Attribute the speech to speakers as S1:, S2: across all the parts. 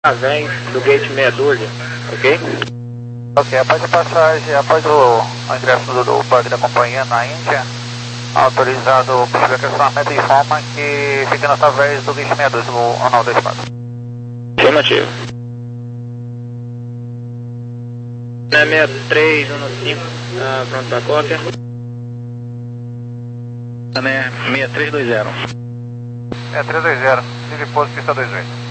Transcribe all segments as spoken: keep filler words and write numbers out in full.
S1: Vem do gate meia dúzia, ok?
S2: Ok, após a passagem, após o, o ingresso do, do bug da companhia na Índia, autorizado o questionamento informa que fica nas através do gate meia dúzia, o nove dois quatro.
S1: Afirmativo. seis três um cinco, ah, pronto para cópia.
S3: seis três dois zero.
S2: seis três dois zero, tive pouso pista dois oito.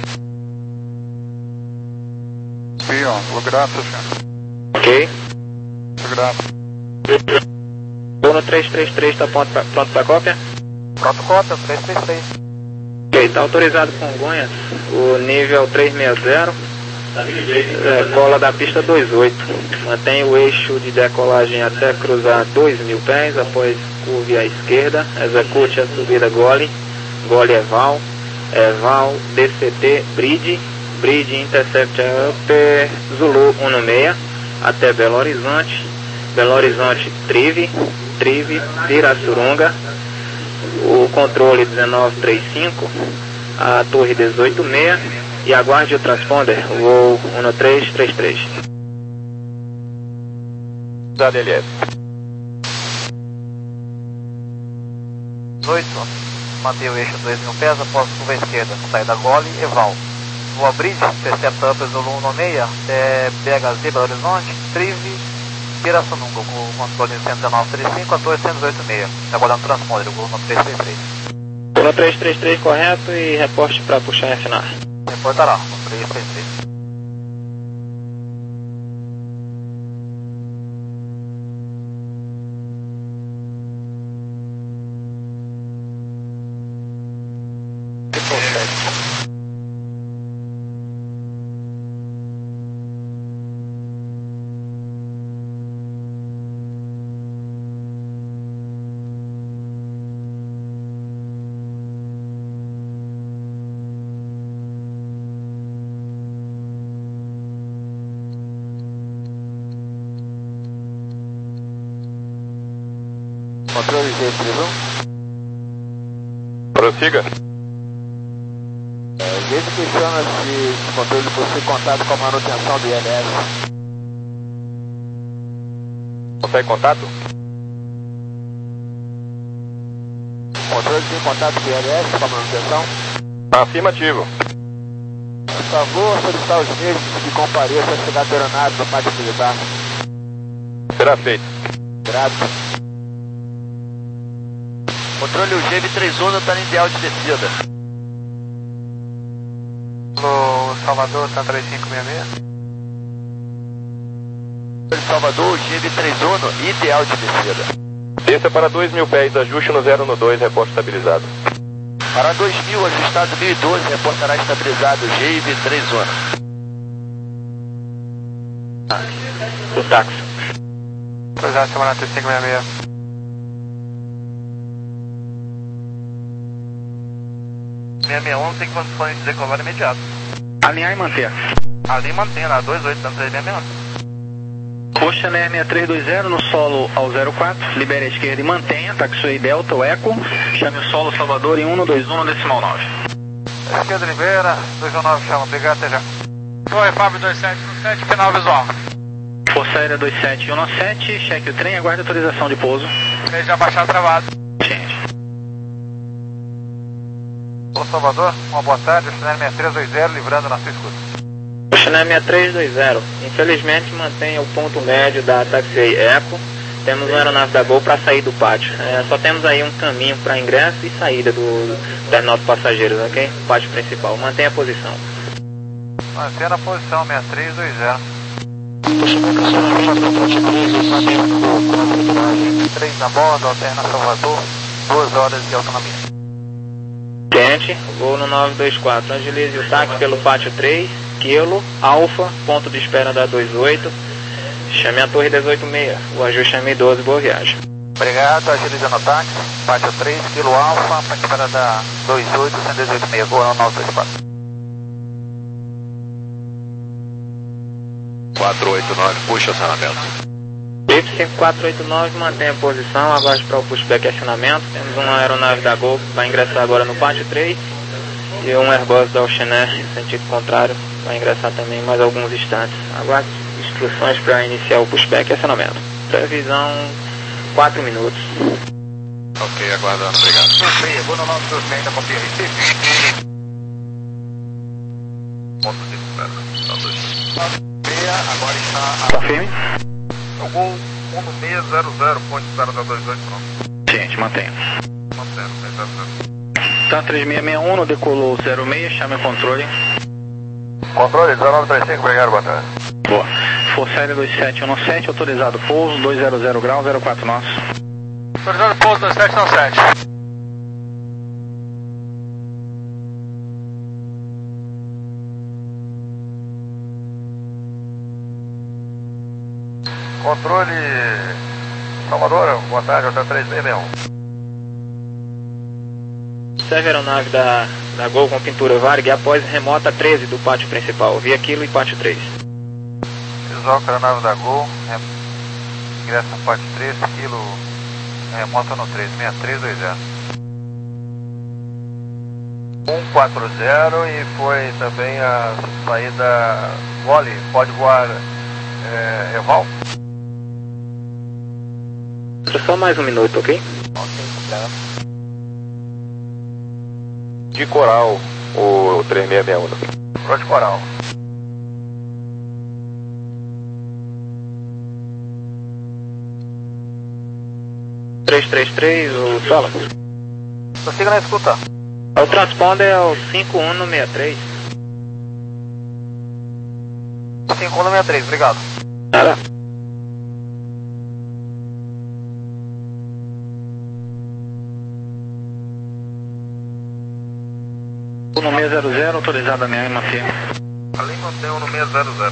S4: Sim, ó, vou grato, senhor.
S1: Ok.
S4: Vou grato.
S1: Bono três três três está pronto para pronto pra cópia?
S2: Pronto, cópia, três três três.
S1: Ok, está autorizado Congonhas, o nível trezentos e sessenta, é, cola da pista dois oito. Mantém o eixo de decolagem até cruzar dois mil pés, após curve à esquerda, execute a subida gole, gole eval, eval, D C T, bridge, bridge intercept upper Zulu cento e seis, até Belo Horizonte, Belo Horizonte Trive, Trive, Pirassununga, o controle dezenove trinta e cinco, a torre dezoito seis e aguarde o transponder, voo um três três três.
S2: Da D L F. dezoito, mantém o eixo dois mil pés após curva à esquerda, saída gole, eval. Voa bridge, intercepta upper Zulu cento e seis, até B H Z, Belo Horizonte, Trive, Pirassununga, com o controle dezenove trinta e cinco, a torre cento e dezoito seis, aguardando o transponder, voo um três três três.
S1: um três três três correto e reporte para puxar F N A.
S2: Reportará, um três três três. Controle G trinta e um.
S4: Prossiga.
S2: É, G questiona se o controle possui contato com a manutenção do I L S.
S4: Consegue contato?
S2: O controle tem contato com o I L S com a manutenção?
S4: Afirmativo.
S2: Por favor, solicitar os mesmos que compareçam à chegada da aeronave do pátio militar.
S4: Será feito.
S2: Grato. Controle, o G V três um está em ideal de descida. No Salvador, está três cinco seis seis. Salvador, o G V três um, ideal de descida.
S4: Desça para dois mil pés, ajuste no zero no dois, reporte estabilizado.
S2: Para dois mil, ajustado mil e doze, reportará estabilizado G V três um.
S1: O táxi.
S2: Cruzar semana três cinco seis seis. seis seis um tem condições de decolar imediato.
S3: Alinhar e manter.
S2: Ali mantém, na dois oito, três seis seis um.
S3: Oceaner seis três dois zero no solo ao zero quatro, libere a esquerda e mantenha, taxiway Delta, o Eco, chame o solo Salvador em um dois um decimal nove.
S2: Esquerda libera, dois um nove chama, obrigado, até já. Oi, Fábio dois sete um sete, final visual.
S3: Força Aérea dois sete um sete, cheque o trem, aguarde autorização de pouso.
S2: Já baixar travado.
S3: Gente.
S2: Olá, Salvador, uma boa tarde, Oceaner seis três dois zero, livrando na sua escuta.
S1: Oceaner seis três dois zero, infelizmente mantém o ponto médio da taxiway Eco. Temos uma aeronave da Gol para sair do pátio. É, só temos aí um caminho para ingresso e saída do terminal de passageiros, ok? Pátio principal. Mantenha a posição.
S2: Mantenha a posição seis três dois zero. três na borda, alterna Salvador, duas horas de autonomia.
S1: Cliente, voo no nove dois quatro, agilize o táxi pelo pátio três, Kilo, Alfa, ponto de espera da dois oito, chame a torre dezoito seis, o ajuste é M doze, boa viagem.
S2: Obrigado, agilizando o táxi, pátio três, Kilo Alfa, para espera da dois oito, cento e dezoito seis, voo no nove dois quatro.
S4: quatro oito nove, puxa o acionamento.
S1: Lift cinco quatro oito nove, mantém a posição, aguarde para o pushback e acionamento. Temos uma aeronave da Gol que vai ingressar agora no pátio três e um Airbus da Oceaner, sentido contrário, vai ingressar também em mais alguns instantes. Aguarde instruções para iniciar o pushback e acionamento. Previsão quatro minutos.
S5: Ok, aguardando, obrigado.
S2: Vou no nosso suspeita, confia Recife.
S5: Ponto de espera. Tá dois.
S2: Agora está
S3: Tá firme?
S5: O gol um seis zero zero, ponto de espera da dois oito, pronto.
S3: Ciente, mantenha.
S5: Mantendo, seis zero zero.
S3: Tá três seis seis um, decolou zero seis, chame o controle.
S5: Controle dezenove trinta e cinco, obrigado, boa tarde.
S3: Boa. Força Aérea dois sete um sete, autorizado pouso, dois zero zero graus, zero quatro nós.
S2: autorizado pouso dois sete um sete.
S5: Controle Salvador, boa tarde, hotel três seis seis um.
S1: Observe a aeronave da, da Gol com pintura Varg após remota treze do pátio principal, via Kilo e pátio três.
S2: Visual com a aeronave da Gol, rem... ingressa no pátio três, Kilo, remota no três, seis três dois zero.
S5: um quatro zero e foi também a saída Wally, pode voar é, Eval?
S1: Só mais um minuto, ok?
S2: Ok, obrigado.
S4: De Coral, o três seis seis um.
S5: Pro de Coral.
S1: três três três, o Sala.
S2: Prossiga na escuta.
S1: O transponder é o cinco um um seis três.
S2: cinco um seis três, obrigado.
S1: Nada.
S3: No seis zero zero, autorizado a minha manter.
S5: Ali mantém no seis zero zero.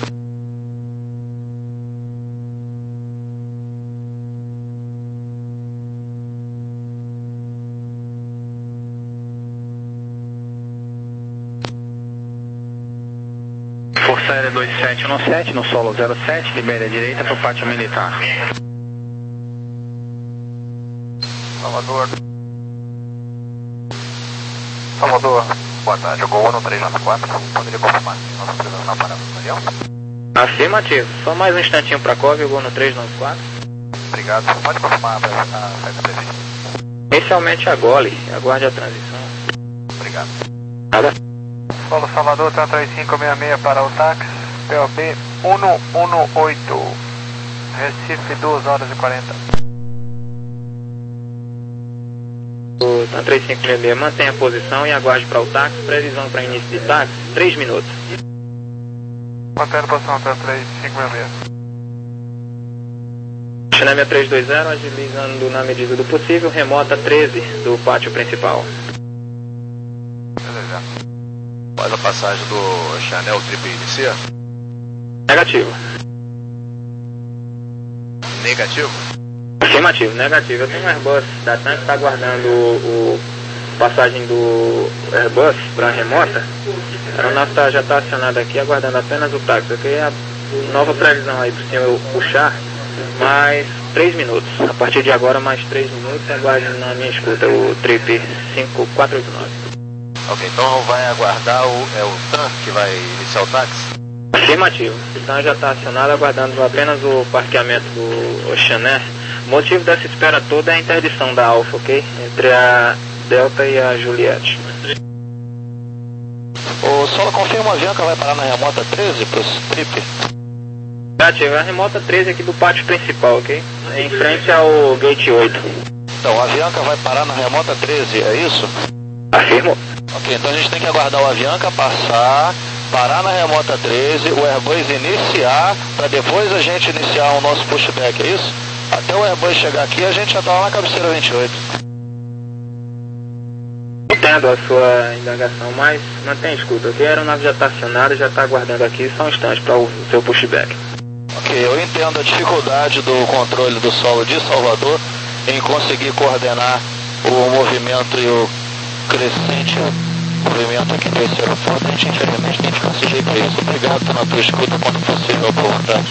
S3: Força Aérea dois sete um sete, no solo zero sete, libere a direita para o pátio militar.
S5: Salvador. Salvador, boa tarde. Gol um três nove quatro. Poderia confirmar nossa presença na parada do avião?
S1: Afirmativo. Só mais um instantinho para a Cove, o gol no três nove quatro.
S5: Obrigado. Pode confirmar a saída prevista?
S1: Inicialmente a Gole, aguarde a transição.
S5: Obrigado.
S1: Nada.
S2: Solo Salvador, tá três cinco seis seis para o táxi, P O B um um oito, Recife duas horas e quarenta.
S1: O TAM três cinco seis seis mantenha a posição e aguarde para o táxi. Previsão para início de táxi, três minutos.
S2: Mantendo a posição até três cinco seis seis.
S1: Chinêmia três dois zero, agilizando na medida do possível, remota treze do pátio principal.
S5: Beleza. Faz a passagem do Chanel Trip inicia?
S1: Negativo.
S5: Negativo?
S1: Afirmativo, negativo. Eu tenho um Airbus da TAM que está aguardando o, o passagem do Airbus para a remota. A aeronave tá, já está acionada aqui, aguardando apenas o táxi. Ok? A nova previsão aí para o senhor puxar, mais três minutos. A partir de agora, mais três minutos. Aguarde na minha escuta o Trip cinco quatro oito nove.
S5: Ok, então vai aguardar o, é o TAM que vai iniciar o táxi?
S1: Afirmativo. O TAM já está acionado, aguardando apenas o parqueamento do Oceanair. O motivo dessa espera toda é a interdição da Alfa, ok? Entre a Delta e a Juliette.
S3: O Solo confirma o avião que vai parar na remota treze para o trip.
S1: Negativo, a remota treze aqui do pátio principal, ok? Em frente ao Gate oito.
S3: Então, a Avianca vai parar na remota treze, é isso?
S1: Afirmo.
S3: Ok, então a gente tem que aguardar o Avianca passar, parar na remota treze, o Airbus iniciar, para depois a gente iniciar o nosso pushback, é isso? Até o Airbus chegar aqui, a gente já está lá na cabeceira vinte e oito.
S1: Entendo a sua indagação, mas mantenha escuta, ok? A aeronave já está acionada, já está aguardando aqui só um instante para o seu pushback.
S3: Ok, eu entendo a dificuldade do controle do solo de Salvador em conseguir coordenar o movimento e o crescente movimento aqui desse aeroporto. A gente infelizmente tem que ficar sujeito a isso. Obrigado pela tua escuta quando possível, por vontade.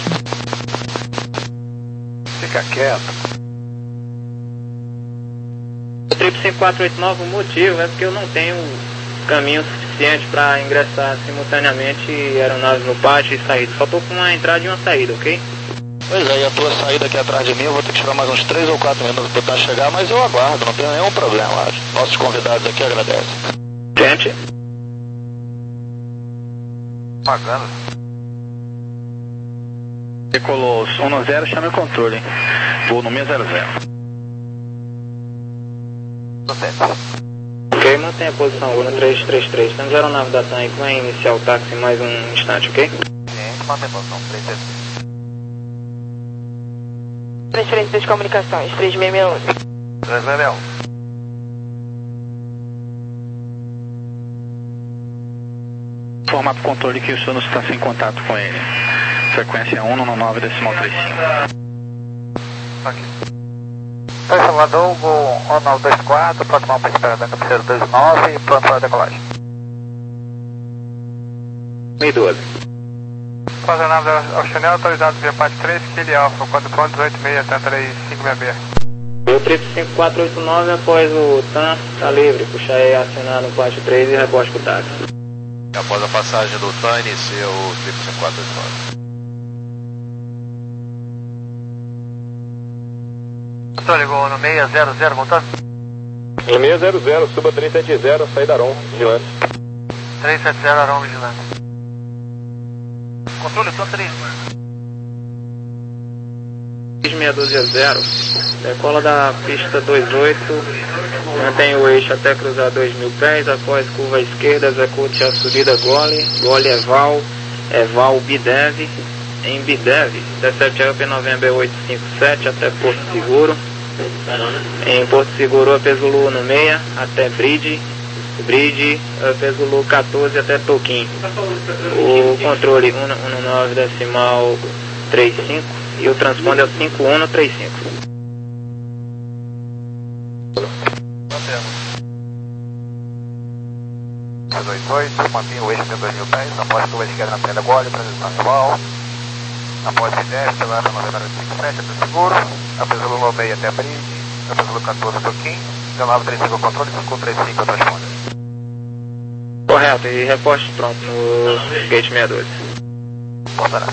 S5: Fica quieto.
S1: O Trip cinco quatro oito nove, o motivo é porque eu não tenho caminho suficiente para ingressar simultaneamente aeronaves no pátio e saída. Só tô com uma entrada e uma saída, ok?
S3: Pois é, e a tua saída aqui atrás de mim, eu vou ter que tirar mais uns três ou quatro minutos para tentar chegar, mas eu aguardo, não tem nenhum problema. Nossos convidados aqui agradecem.
S1: Gente.
S2: Pagando.
S3: Decolou som no zero, chame o controle. Vou no meia zero zero.
S1: Ok, mantenha a posição, vou no três três três. Temos a aeronave da TAM aí que vai iniciar o táxi em mais um instante, ok?
S2: Sim, mantém a posição, três três três.
S6: Transferência das comunicações, três seis seis um.
S2: três seis seis um.
S3: Informar para o controle que o senhor não está sem contato com ele. Frequência um no nove decimal trinta e cinco.
S2: Aqui. Oi, Salvador, voo um nove dois quatro, próximo para espera da cabeceira dois nove, pronto para a decolagem.
S1: um e doze.
S5: Fazendo nave ao Chanel, autorizado via parte três, Kili Alfa, quatro ponto dezoito seis, tenta aí cinco seis seis.
S1: Eu triplo cinco quatro oito nove após o TAM, tá livre, puxar e acionar no pátio três e reposte pro táxi.
S7: Após a passagem do TAM, inicia o triplo cinco quatro oito nove.
S2: Então ligou no seis zero zero, voltando?
S4: No seis zero zero, suba três sete zero, saída Aron, vigilante.
S2: três sete zero, Aron, vigilante. Controle, tô três.
S1: seis seis doze zero, decola da pista dois oito, mantém o eixo até cruzar dois mil pés, após curva esquerda, execute a subida Gole, Gole Eval, Eval Bidev, em Bidev, intercept Up November oito cinco sete até Porto Seguro, em Porto Seguro Up Zulu no meia, até Bridge, Bridge Up Zulu quatorze até Toquim, o controle um nove decimal trinta e cinco e o transponder é o cinco um trinta e cinco.
S2: dois oito oito, mantém o eixo até dois mil pés, após curva esquerda na saída Gole, transição atual. Após Bidef, pela November oito cinco sete até Seguro, após Zulu no meio até Bridge, após Zulu quatorze Toquim, dezenove trinta e cinco controle, cinco trinta e cinco transponder.
S1: Correto, e reposte pronto no gate sessenta e dois.
S2: Portará.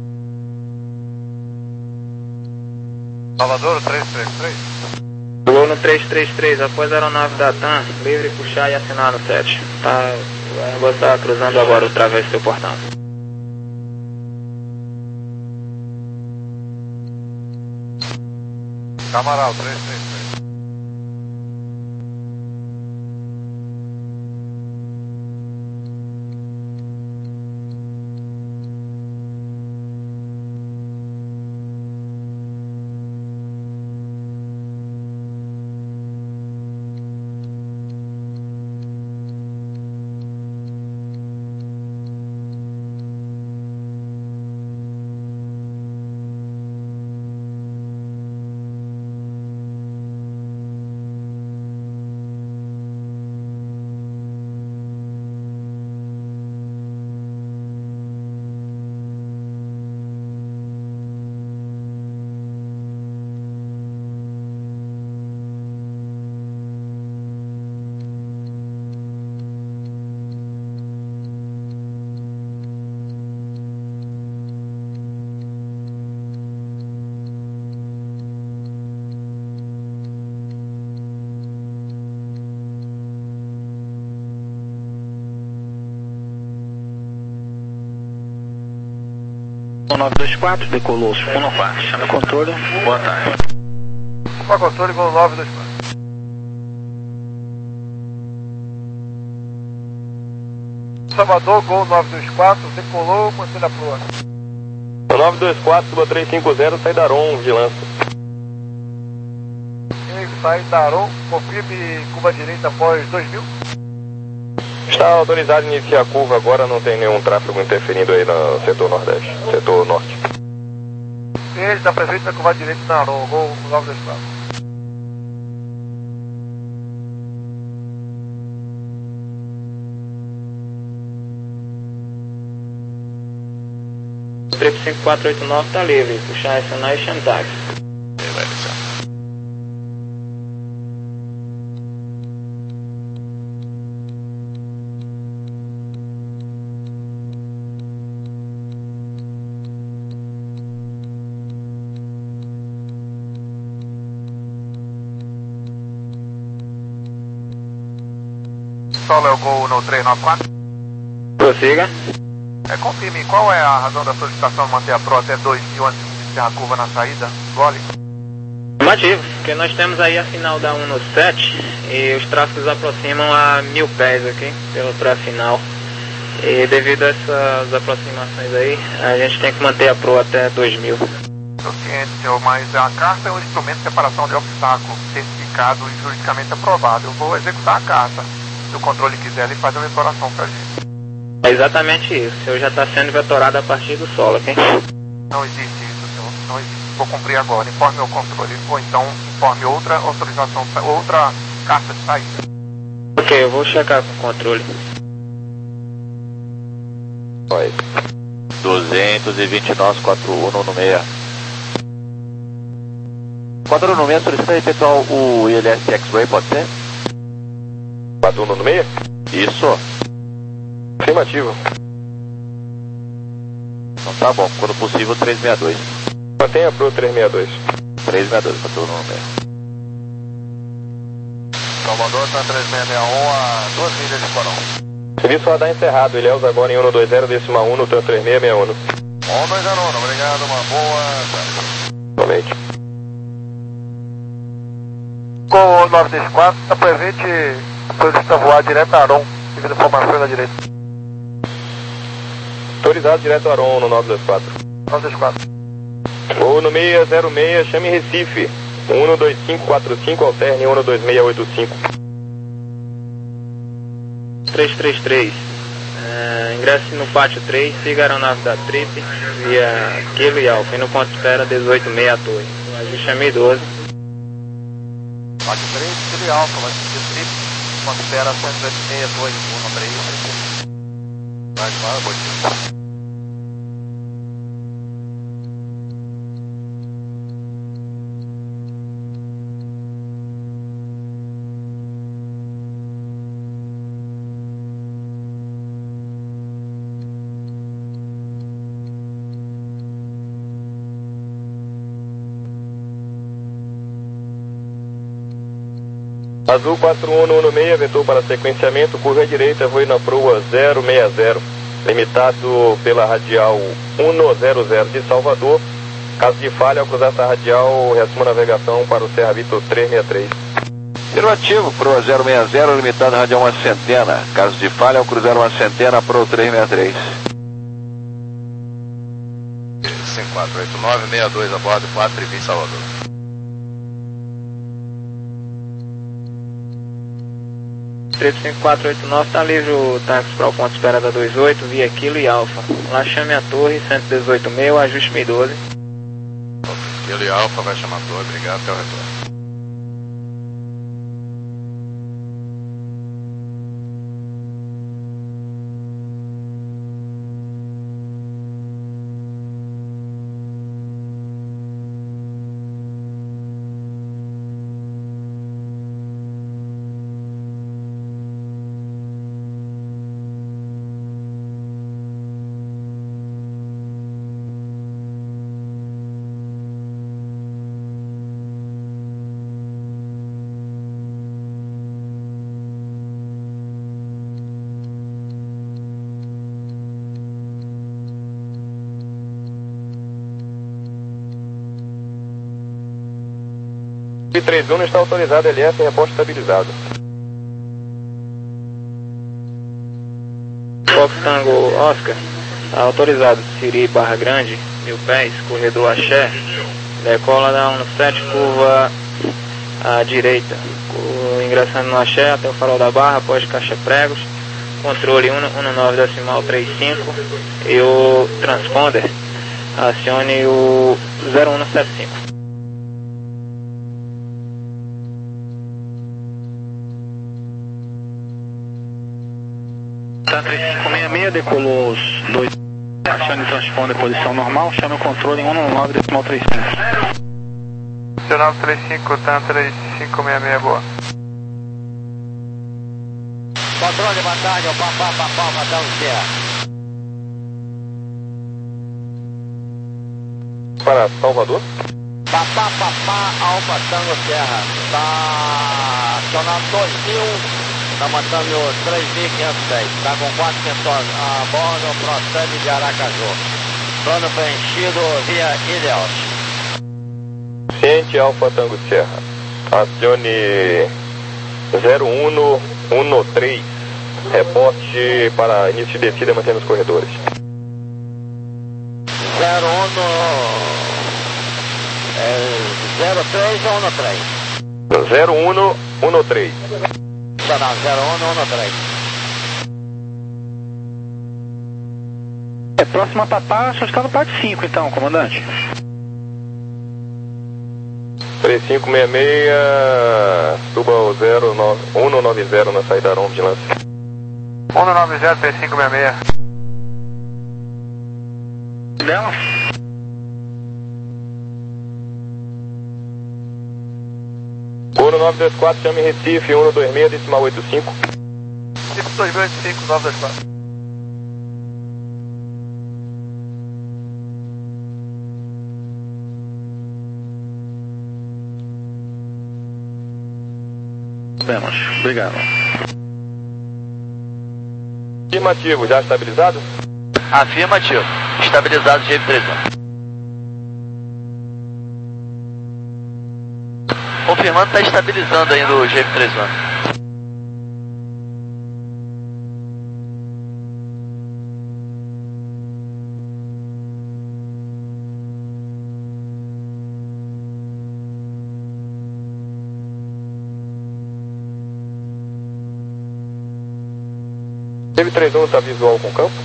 S2: Salvador, três três três.
S1: Vou no três três três, após a aeronave da TAM, livre, puxar e assinar no sete. Tá, vou estar cruzando agora o través do seu portão.
S2: Camaral, três três três.
S3: um nove dois quatro, decolou um no quatro, chama o controle, boa tarde.
S2: Opa, controle, gol nove dois quatro. Salvador, gol nove dois quatro, decolou, mantendo a proa.
S4: No nove dois quatro, suba três cinco zero, saída Aron, vigilância.
S2: E sai da Aron, confirme curva direita após dois mil.
S4: Está autorizado a iniciar a curva agora, não tem nenhum tráfego interferindo aí no setor nordeste, setor norte.
S2: Ele está presente na curva direita da Aron, gol nove dois quatro.
S1: O trip cinco quatro oito nove está livre, puxar essa na e chama táxi.
S7: Vai descer.
S5: solo é o Gol no três nove quatro.
S1: Prossiga.
S5: É, confirme, qual é a razão da solicitação de manter a Pro até dois mil antes de iniciar a curva na saída? Gole?
S1: Motivo, porque nós temos aí a final da um no sete e os tráfegos aproximam a mil pés aqui, pelo pré-final. E devido a essas aproximações aí, a gente tem que manter a Pro até dois mil.
S5: Estou ciente, senhor, mas a carta é um instrumento de separação de obstáculo, certificado e juridicamente aprovado. Eu vou executar a carta. Se o controle quiser, ele faz uma vetoração pra gente.
S1: É exatamente isso. O senhor já está sendo vetorado a partir do solo, ok?
S5: Não existe isso, senhor. Não existe. Vou cumprir agora. Informe o controle, ou então informe outra autorização, outra carta de saída.
S1: Ok, eu vou checar com o controle.
S3: duzentos e vinte e nove, quatro um no seis. quatro um no seis, solicita efetuar o I L S X-Ray, pode ser?
S4: quatro um no seis?
S3: Isso.
S4: Afirmativo.
S3: Então tá bom, quando possível, trezentos e sessenta e dois.
S4: Mantenha a Pro trezentos e sessenta e dois.
S3: trezentos e sessenta e dois, quatro um no seis.
S5: Salvador está trezentos e sessenta e um a duas milhas de Coral.
S4: Serviço radar encerrado. Ilhéus agora em cento e vinte, décima um no três seis seis um.
S5: um dois zero um, obrigado, uma boa tarde.
S4: Somente.
S5: Com o nove dois quatro, está presente, solicita voar direto a Aron, devido a informações da direita.
S4: Autorizado direto a Aron no nove dois quatro.
S5: nove dois quatro.
S4: Ou no seis zero seis, chame Recife. um dois cinco quatro cinco, alterne um dois seis oito cinco.
S1: trezentos e trinta e três. Uh, ingresse no pátio três, siga a aeronave da Trip via Kilo e Alfa. E no ponto de espera dezoito seis a torre. O ajuste é mil e doze.
S5: Pátio três, Kilo e Alfa, vai ser Trip, ponto de espera cento e oito seis, dois, um, três. Vai, vai, botinho.
S4: Azul quatro um no seis, vetor para sequenciamento, curva direita, voe na proa zero seis zero, limitado pela radial cento de Salvador. Caso de falha, ao cruzar essa radial, reassuma a navegação para o Serra Vitor trezentos e sessenta e três.
S3: Afirmativo, proa zero seis zero, limitado radial uma centena. Caso de falha, ao cruzar uma centena, proa trezentos e sessenta e três.
S7: cinco quatro oito nove, sessenta e dois a bordo, quatro e vinte Salvador.
S1: três cinco quatro oito nove, está livre o táxi para o ponto de espera da vinte e oito, via Kilo e Alfa. Lá chame a torre, cento e dezoito mil, ajuste mil e doze.
S7: Kilo e Alfa vai chamar a torre, obrigado, até o retorno.
S4: três um não está autorizado, L F, reposto estabilizado.
S1: Fox Tango Oscar, tá autorizado, Siri Barra Grande, mil pés, corredor Axé, decola da um no sete, curva à direita, ingressando no Axé até o farol da Barra, após caixa pregos, controle um nove decimal trinta e cinco e o transponder, acione o zero um sete cinco.
S2: Tá três cinco seis seis, decolou os dois, acione transponder posição normal, chame o controle em um nove decimal trinta e cinco.
S5: nove três cinco, tá três cinco seis seis, boa.
S2: Controle, boa tarde, é o Papá, Papá, Matão Serra.
S4: Para Salvador?
S2: Papá, Papá, Alfa Tango Serra. Tá acionando dois mil,
S3: Tá matando três mil quinhentos e dez. Tá com quatro pessoas a bordo, procede de Aracaju. Plano preenchido via Ilhéus.
S4: Ciente Alfa Tango Serra. Acione zero um um três. Reporte para início de descida mantendo os corredores.
S3: zero um é, zero três ou um três?
S4: zero um um três.
S3: Tá não, zero um um três.
S8: É, próxima a Papá, só está no parte cinco então, comandante.
S4: três cinco seis seis, suba o zero nove um nove zero na saída Aron, vigilância.
S5: um nove zero, três cinco seis seis.
S8: Dela?
S4: Ouro nove dois quatro, chame Recife, um dois seis, decimal oito cinco.
S5: Recife dois mil e oitenta e cinco, nove dois quatro.
S8: Vemos, obrigado.
S4: Afirmativo, já estabilizado?
S2: Afirmativo. Estabilizado G três um. Confirmando, está estabilizando ainda o G três um.
S4: G três um está visual com campo?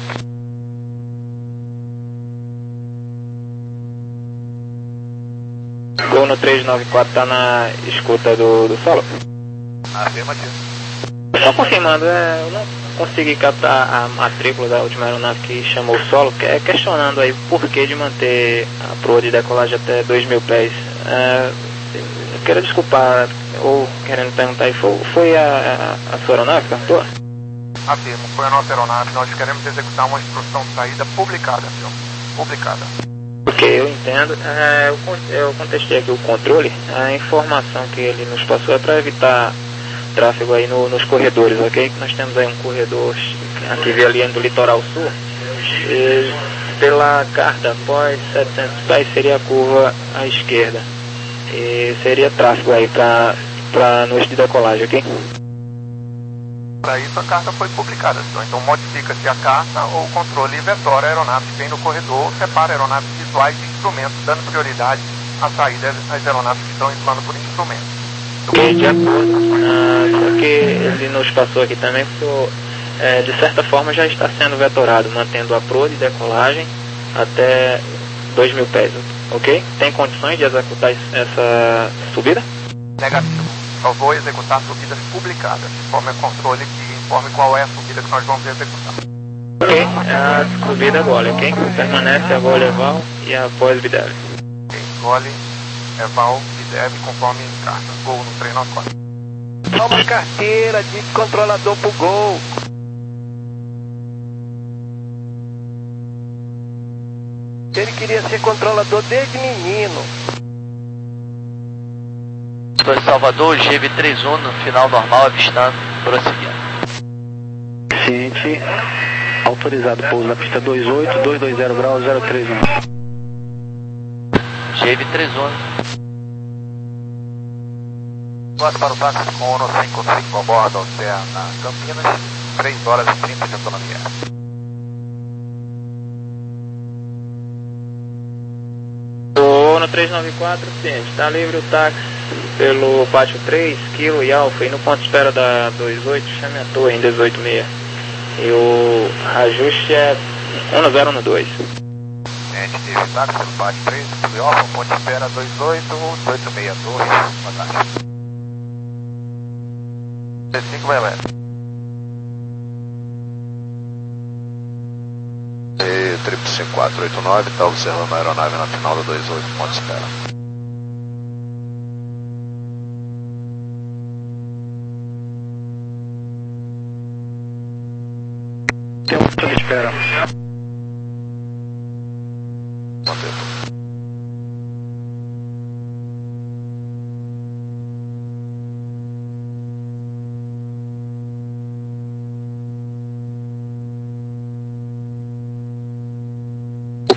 S1: Gol no três nove quatro tá na escuta do, do solo.
S2: Afirmativo.
S1: Só confirmando, é, eu não consegui captar a matrícula da última aeronave que chamou o solo, que é questionando aí o porquê de manter a proa de decolagem até dois mil pés. É, eu quero desculpar, ou querendo perguntar aí, foi, foi a, a, a sua aeronave que captou?
S5: Afirmo, foi a nossa aeronave. Nós queremos executar uma instrução de saída publicada, senhor. Publicada.
S1: Ok, eu entendo. É, eu, con- eu contestei aqui o controle. A informação que ele nos passou é para evitar tráfego aí no, nos corredores, ok? Nós temos aí um corredor aqui via linha do litoral sul. E pela carta após setecentos pés seria a curva à esquerda. E seria tráfego aí para para noite de decolagem, ok?
S5: Para isso a carta foi publicada, senhor. Então modifica-se a carta ou o controle invetora a aeronave que vem no corredor, separa aeronaves visuais de instrumentos, dando prioridade à saída às aeronaves que estão em plano por instrumento.
S1: Ok, de acordo. Ah, só que ele nos passou aqui também, foi, é, de certa forma já está sendo vetorado, mantendo a proa de decolagem até dois mil pés, ok? Tem condições de executar essa subida?
S5: Negativo. Só vou executar subidas publicadas, conforme o controle que informe qual é a subida que nós vamos executar.
S1: Ok, a subida gole, ok? Permanece a gole Eval e após Bideve.
S5: Ok, gole, Eval e deve conforme carta. Gol no três nove quatro.
S8: Toma carteira de controlador pro gol. Ele queria ser controlador desde menino.
S2: Estou em Salvador, G três um no final normal, avistando, prosseguindo.
S8: Ciente, autorizado pouso na pista dois oito, dois dois zero graus, zero três um.
S2: G três um. Voto para o táxi com Ono cinco cinco a bordo, Oceana Campinas, três horas e trinta de autonomia.
S1: O no três nove quatro, ciente, está livre o táxi pelo pátio três, Kilo e Alfa, e no ponto de espera da dois oito, chame a torre em dezoito seis. E o ajuste é um zero um dois.
S2: Gente, teve táxi pelo pátio três, Kilo e Alfa, ponto de espera dois oito, oito seis, torre, boa tarde. cinco seis
S7: E triplo cinco quatro oito nove, está observando a aeronave na final da dois oito, ponto de espera.
S8: Tem um ponto de espera.
S7: Manter.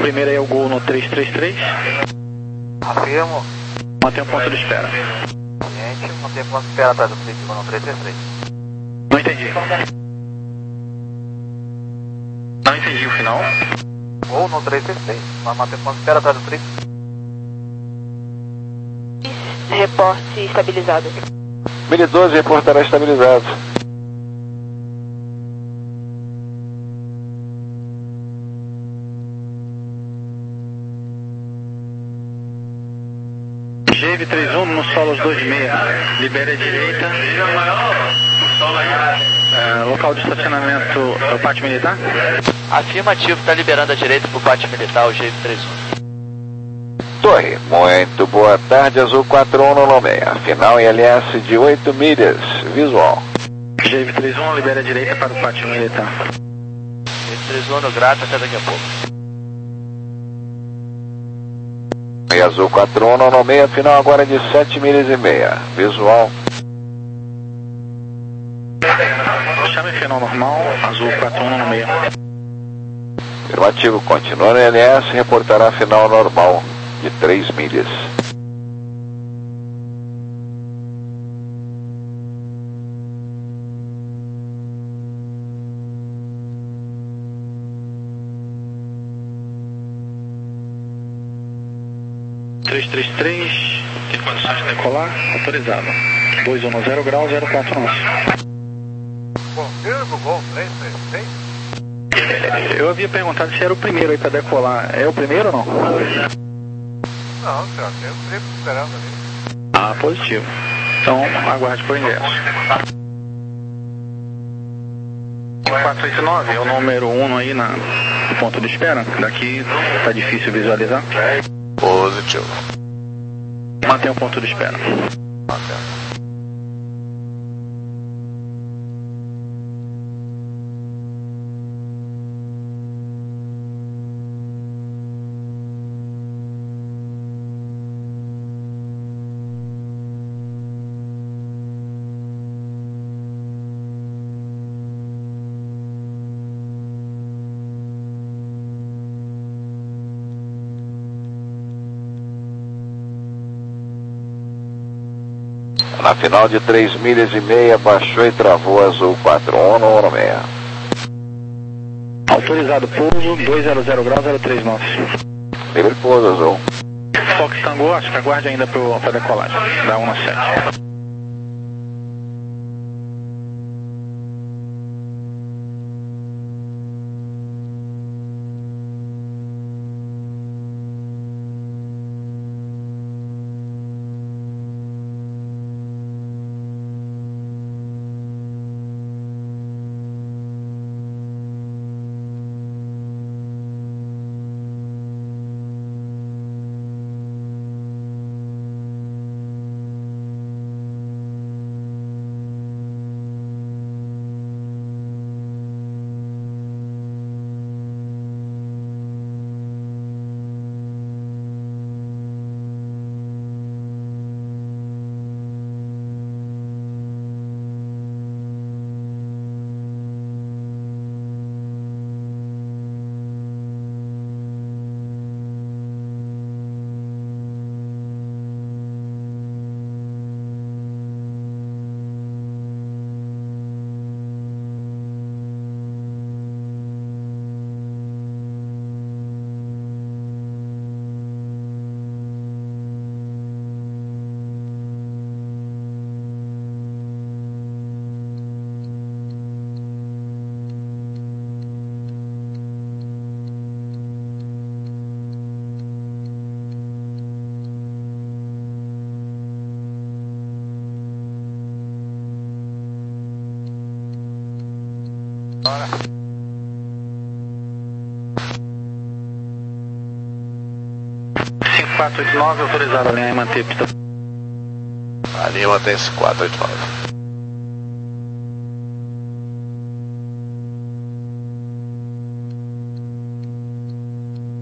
S8: primeiro aí é o Gol no três três três.
S2: Afirmo.
S8: Mantém um ponto de espera.
S2: Cliente, mantém ponto de espera atrás do cliente no três três três.
S8: Não entendi. Não entendi o final.
S2: Gol no três três três. Vai manter ponto de espera atrás do cliente.
S6: Reporte estabilizado.
S9: Mili doze reportará estabilizado.
S8: G V trinta e um no solo dois seis. Libere a direita. É, local de estacionamento é o pátio militar?
S3: Afirmativo, está liberando a direita para o pátio militar, o G V trinta e um.
S9: Torre, muito boa tarde, Azul quatro um nove seis. Final em L S de oito milhas, visual.
S8: G V trinta e um, libera a direita para o pátio militar.
S3: G V trinta e um no grato, até daqui a pouco.
S9: E Azul quatro um nove seis, final agora de sete milhas e meia, visual.
S8: Chame final normal, Azul quatro um nove seis.
S9: Afirmativo, continua no L S, reportará final normal de três milhas.
S8: três três três, tem condições de decolar, autorizado. dois um zero grau, zero quatro nove.
S5: Confirmo, Gol três três três.
S8: Eu havia perguntado se era o primeiro aí para decolar. É o primeiro ou não?
S5: Não, senhor, tem um triplo esperando ali.
S8: Ah, positivo. Então, aguarde por ingresso. quatro oito nove é o número um aí na, no ponto de espera. Daqui tá difícil visualizar.
S7: Positivo.
S8: Mantenha o ponto de espera.
S7: Mantém.
S9: Na final de três milhas e meia, baixou e travou Azul quatro um nove seis.
S8: Autorizado pouso, dois zero zero grau, zero três nove.
S9: Livre pouso, Azul.
S8: Fox Tango, acho que aguarde ainda para decolagem, da um sete. cinco quatro oito nove, autorizado a linha e manter pista.
S7: A linha mantém-se quatro oito nove.